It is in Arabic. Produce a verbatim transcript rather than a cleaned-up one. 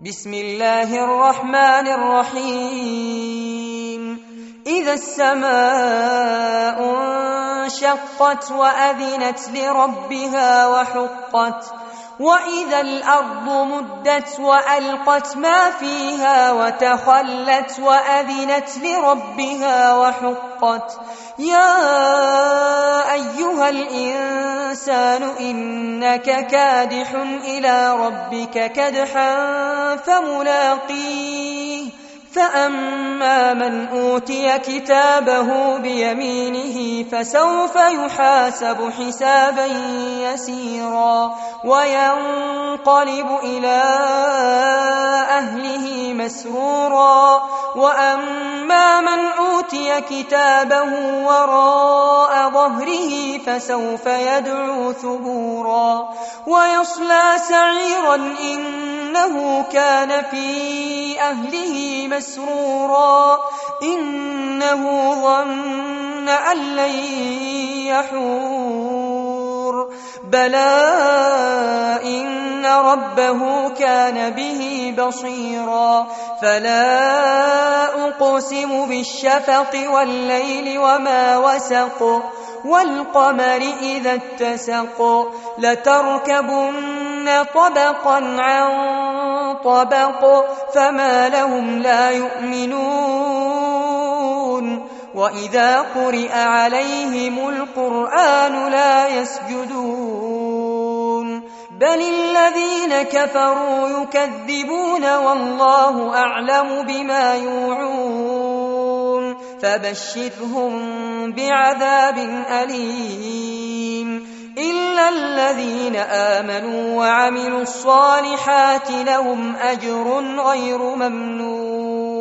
بسم الله الرحمن الرحيم إذا السماء انشقت وأذنت لربها وحقت وإذا الأرض مدت وألقت ما فيها وتخلت وأذنت لربها وحقت يا أيها الإنسان إنك كادح إلى ربك كدحا فملاقيه فأما من أوتي كتابه بيمينه فسوف يحاسب حسابا يسيرا وينقلب إلى أهله مسرورا وأما من أوتي كتابه وراء ظهره فسوف يدعو ثبورا ويصلى سعيرا إنه كان في أهله مسرورا إنه ظن أن لن يحور بلى إن ربه كان به بصيرا فلا أقسم بالشفق والليل وما وسق والقمر إذا اتسق لتركبن طبقا عن طبق فما لهم لا يؤمنون وإذا قرئ عليهم القرآن لا يسجدون بل الذين كفروا يكذبون والله أعلم بما يوعون فبشرهم بعذاب أليم إلا الذين آمنوا وعملوا الصالحات لهم أجر غير ممنون